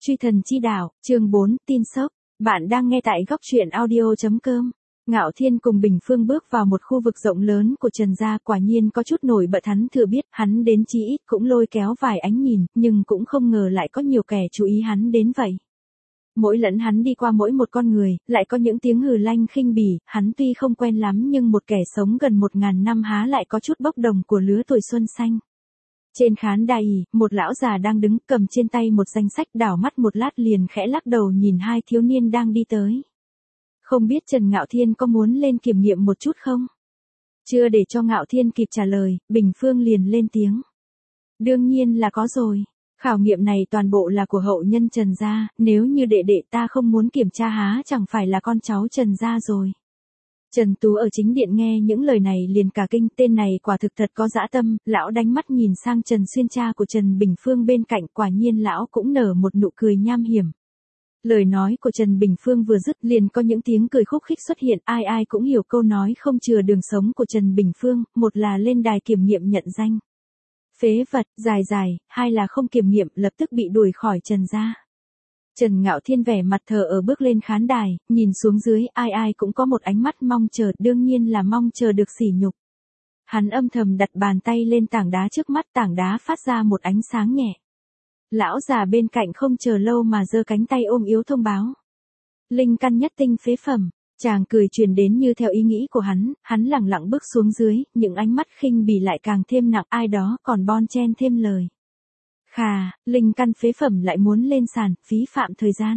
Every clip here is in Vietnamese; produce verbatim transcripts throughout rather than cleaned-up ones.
Truy thần chi đạo, chương bốn, tin sốc. Bạn đang nghe tại góc truyện audio chấm com. Ngạo Thiên cùng Bình Phương bước vào một khu vực rộng lớn của Trần gia, quả nhiên có chút nổi bật, hắn thừa biết, hắn đến chí ít cũng lôi kéo vài ánh nhìn, nhưng cũng không ngờ lại có nhiều kẻ chú ý hắn đến vậy. Mỗi lần hắn đi qua mỗi một con người, lại có những tiếng hừ lanh khinh bỉ, hắn tuy không quen lắm nhưng một kẻ sống gần một ngàn năm há lại có chút bốc đồng của lứa tuổi xuân xanh. Trên khán đài, một lão già đang đứng cầm trên tay một danh sách, đảo mắt một lát liền khẽ lắc đầu nhìn hai thiếu niên đang đi tới. Không biết Trần Ngạo Thiên có muốn lên kiểm nghiệm một chút không? Chưa để cho Ngạo Thiên kịp trả lời, Bình Phương liền lên tiếng. Đương nhiên là có rồi. Khảo nghiệm này toàn bộ là của hậu nhân Trần gia, nếu như đệ đệ ta không muốn kiểm tra há chẳng phải là con cháu Trần gia rồi. Trần Tú ở chính điện nghe những lời này liền cả kinh, tên này quả thực thật có dã tâm, lão đánh mắt nhìn sang Trần Xuyên cha của Trần Bình Phương bên cạnh, quả nhiên lão cũng nở một nụ cười nham hiểm. Lời nói của Trần Bình Phương vừa dứt liền có những tiếng cười khúc khích xuất hiện, ai ai cũng hiểu câu nói không chừa đường sống của Trần Bình Phương, một là lên đài kiểm nghiệm nhận danh. Phế vật, dài dài, hai là không kiểm nghiệm lập tức bị đuổi khỏi Trần gia. Trần Ngạo Thiên vẻ mặt thờ ở bước lên khán đài, nhìn xuống dưới, ai ai cũng có một ánh mắt mong chờ, đương nhiên là mong chờ được sỉ nhục. Hắn âm thầm đặt bàn tay lên tảng đá trước mắt, tảng đá phát ra một ánh sáng nhẹ. Lão già bên cạnh không chờ lâu mà giơ cánh tay ôm yếu thông báo. Linh căn nhất tinh phế phẩm, chàng cười truyền đến như theo ý nghĩ của hắn, hắn lẳng lặng bước xuống dưới, những ánh mắt khinh bỉ lại càng thêm nặng, ai đó còn bon chen thêm lời. Khà, linh căn phế phẩm lại muốn lên sàn, phí phạm thời gian.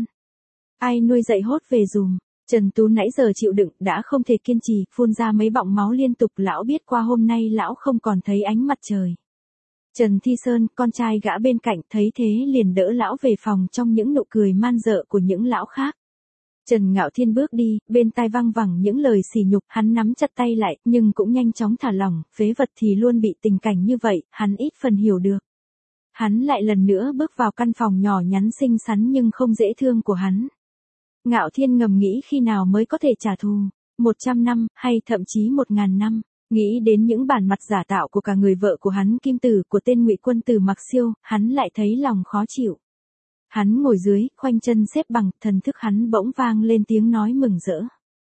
Ai nuôi dạy hốt về dùm. Trần Tú nãy giờ chịu đựng, đã không thể kiên trì, phun ra mấy bọng máu liên tục, lão biết qua hôm nay lão không còn thấy ánh mặt trời. Trần Thi Sơn, con trai gã bên cạnh, thấy thế liền đỡ lão về phòng trong những nụ cười man dợ của những lão khác. Trần Ngạo Thiên bước đi, bên tai vang vẳng những lời sỉ nhục, hắn nắm chặt tay lại, nhưng cũng nhanh chóng thả lỏng, phế vật thì luôn bị tình cảnh như vậy, hắn ít phần hiểu được. Hắn lại lần nữa bước vào căn phòng nhỏ nhắn xinh xắn nhưng không dễ thương của hắn. Ngạo Thiên ngầm nghĩ khi nào mới có thể trả thù, một trăm năm, hay thậm chí một ngàn năm, nghĩ đến những bản mặt giả tạo của cả người vợ của hắn Kim Tử, của tên Ngụy Quân Tử Mặc Siêu, hắn lại thấy lòng khó chịu. Hắn ngồi dưới, khoanh chân xếp bằng, thần thức hắn bỗng vang lên tiếng nói mừng rỡ.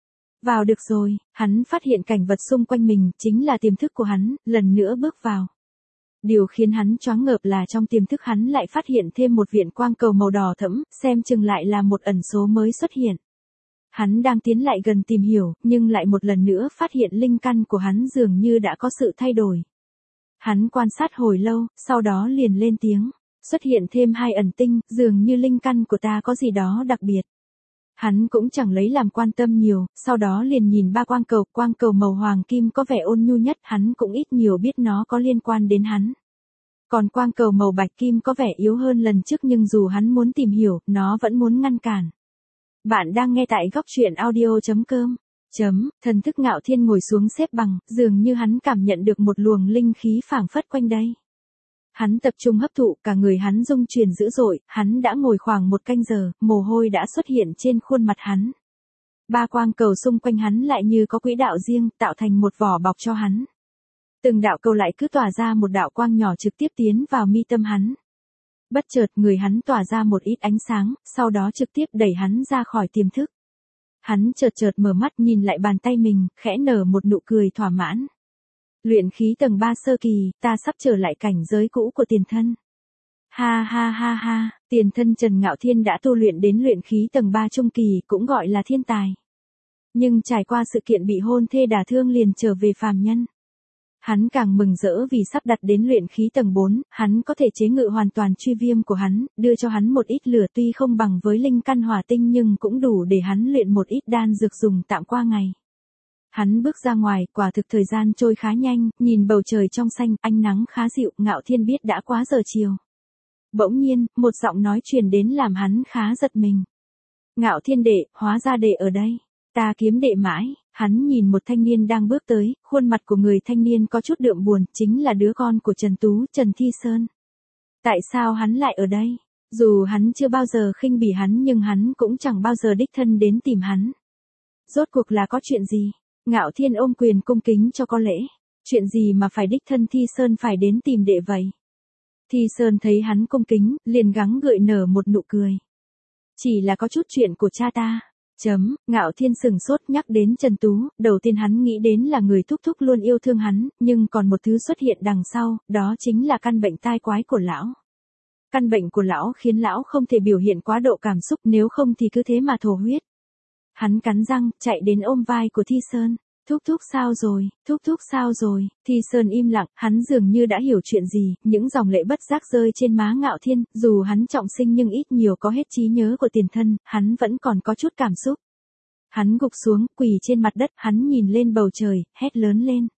Vào được rồi, hắn phát hiện cảnh vật xung quanh mình, chính là tiềm thức của hắn, lần nữa bước vào. Điều khiến hắn choáng ngợp là trong tiềm thức hắn lại phát hiện thêm một viện quang cầu màu đỏ thẫm, xem chừng lại là một ẩn số mới xuất hiện. Hắn đang tiến lại gần tìm hiểu, nhưng lại một lần nữa phát hiện linh căn của hắn dường như đã có sự thay đổi. Hắn quan sát hồi lâu, sau đó liền lên tiếng. Xuất hiện thêm hai ẩn tinh, dường như linh căn của ta có gì đó đặc biệt. Hắn cũng chẳng lấy làm quan tâm nhiều, sau đó liền nhìn ba quang cầu, quang cầu màu hoàng kim có vẻ ôn nhu nhất, hắn cũng ít nhiều biết nó có liên quan đến hắn. Còn quang cầu màu bạch kim có vẻ yếu hơn lần trước nhưng dù hắn muốn tìm hiểu, nó vẫn muốn ngăn cản. Bạn đang nghe tại góc truyện audio chấm com. Chấm, thần thức Ngạo Thiên ngồi xuống xếp bằng, dường như hắn cảm nhận được một luồng linh khí phảng phất quanh đây. Hắn tập trung hấp thụ, cả người hắn rung chuyển dữ dội, hắn đã ngồi khoảng một canh giờ, mồ hôi đã xuất hiện trên khuôn mặt hắn. Ba quang cầu xung quanh hắn lại như có quỹ đạo riêng, tạo thành một vỏ bọc cho hắn. Từng đạo cầu lại cứ tỏa ra một đạo quang nhỏ trực tiếp tiến vào mi tâm hắn. Bất chợt người hắn tỏa ra một ít ánh sáng, sau đó trực tiếp đẩy hắn ra khỏi tiềm thức. Hắn chợt chợt mở mắt nhìn lại bàn tay mình, khẽ nở một nụ cười thỏa mãn. Luyện khí tầng ba sơ kỳ, ta sắp trở lại cảnh giới cũ của tiền thân. Ha ha ha ha, tiền thân Trần Ngạo Thiên đã tu luyện đến luyện khí tầng ba trung kỳ, cũng gọi là thiên tài. Nhưng trải qua sự kiện bị hôn thê đả thương liền trở về phàm nhân. Hắn càng mừng rỡ vì sắp đặt đến luyện khí tầng bốn, hắn có thể chế ngự hoàn toàn truy viêm của hắn, đưa cho hắn một ít lửa tuy không bằng với linh căn hỏa tinh nhưng cũng đủ để hắn luyện một ít đan dược dùng tạm qua ngày. Hắn bước ra ngoài, quả thực thời gian trôi khá nhanh, nhìn bầu trời trong xanh, ánh nắng khá dịu, Ngạo Thiên biết đã quá giờ chiều. Bỗng nhiên, một giọng nói truyền đến làm hắn khá giật mình. Ngạo Thiên đệ, hóa ra đệ ở đây. Ta kiếm đệ mãi. Hắn nhìn một thanh niên đang bước tới, khuôn mặt của người thanh niên có chút đượm buồn, chính là đứa con của Trần Tú, Trần Thi Sơn. Tại sao hắn lại ở đây? Dù hắn chưa bao giờ khinh bỉ hắn nhưng hắn cũng chẳng bao giờ đích thân đến tìm hắn. Rốt cuộc là có chuyện gì? Ngạo Thiên ôm quyền cung kính cho có lễ. Chuyện gì mà phải đích thân Thi Sơn phải đến tìm đệ vậy? Thi Sơn thấy hắn cung kính, liền gắng gượng nở một nụ cười. Chỉ là có chút chuyện của cha ta. Chấm, Ngạo Thiên sừng sốt nhắc đến Trần Tú, đầu tiên hắn nghĩ đến là người thúc thúc luôn yêu thương hắn, nhưng còn một thứ xuất hiện đằng sau, đó chính là căn bệnh tai quái của lão. Căn bệnh của lão khiến lão không thể biểu hiện quá độ cảm xúc, nếu không thì cứ thế mà thổ huyết. Hắn cắn răng, chạy đến ôm vai của Thi Sơn. Thúc thúc sao rồi, thúc thúc sao rồi, Thi Sơn im lặng, hắn dường như đã hiểu chuyện gì, những dòng lệ bất giác rơi trên má Ngạo Thiên, dù hắn trọng sinh nhưng ít nhiều có hết trí nhớ của tiền thân, hắn vẫn còn có chút cảm xúc. Hắn gục xuống, quỳ trên mặt đất, hắn nhìn lên bầu trời, hét lớn lên.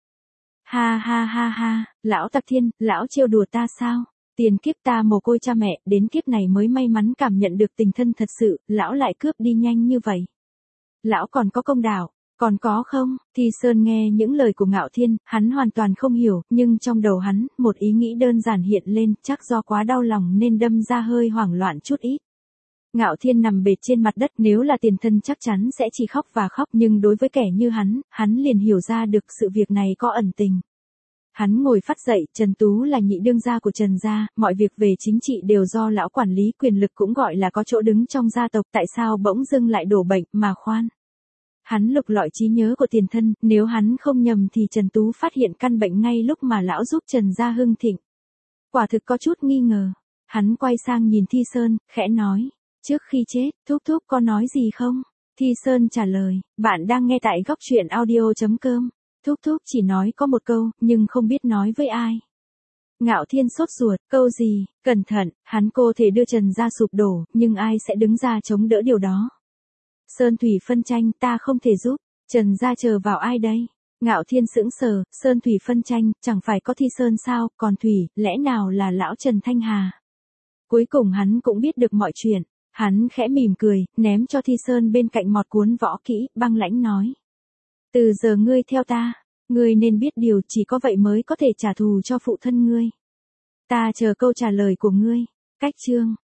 Ha ha ha ha, lão Tặc Thiên, lão trêu đùa ta sao? Tiền kiếp ta mồ côi cha mẹ, đến kiếp này mới may mắn cảm nhận được tình thân thật sự, lão lại cướp đi nhanh như vậy. Lão còn có công đạo. Còn có không? Thi Sơn nghe những lời của Ngạo Thiên, hắn hoàn toàn không hiểu, nhưng trong đầu hắn, một ý nghĩ đơn giản hiện lên, chắc do quá đau lòng nên đâm ra hơi hoảng loạn chút ít. Ngạo Thiên nằm bệt trên mặt đất, nếu là tiền thân chắc chắn sẽ chỉ khóc và khóc, nhưng đối với kẻ như hắn, hắn liền hiểu ra được sự việc này có ẩn tình. Hắn ngồi phắt dậy, Trần Tú là nhị đương gia của Trần gia, mọi việc về chính trị đều do lão quản lý, quyền lực cũng gọi là có chỗ đứng trong gia tộc, tại sao bỗng dưng lại đổ bệnh, mà khoan. Hắn lục lọi trí nhớ của tiền thân, nếu hắn không nhầm thì Trần Tú phát hiện căn bệnh ngay lúc mà lão giúp Trần gia hưng thịnh. Quả thực có chút nghi ngờ. Hắn quay sang nhìn Thi Sơn, khẽ nói, trước khi chết, thúc thúc có nói gì không? Thi Sơn trả lời, bạn đang nghe tại góc truyện audio chấm com. Thúc thúc chỉ nói có một câu, nhưng không biết nói với ai. Ngạo Thiên sốt ruột, câu gì, cẩn thận, hắn cô thể đưa Trần gia sụp đổ, nhưng ai sẽ đứng ra chống đỡ điều đó? Sơn Thủy phân tranh, ta không thể giúp. Trần gia chờ vào ai đây? Ngạo Thiên sững sờ, Sơn Thủy phân tranh, chẳng phải có Thi Sơn sao, còn Thủy, lẽ nào là lão Trần Thanh Hà? Cuối cùng hắn cũng biết được mọi chuyện. Hắn khẽ mỉm cười, ném cho Thi Sơn bên cạnh mọt cuốn võ kỹ, băng lãnh nói. Từ giờ ngươi theo ta, ngươi nên biết điều, chỉ có vậy mới có thể trả thù cho phụ thân ngươi. Ta chờ câu trả lời của ngươi. Cách chương.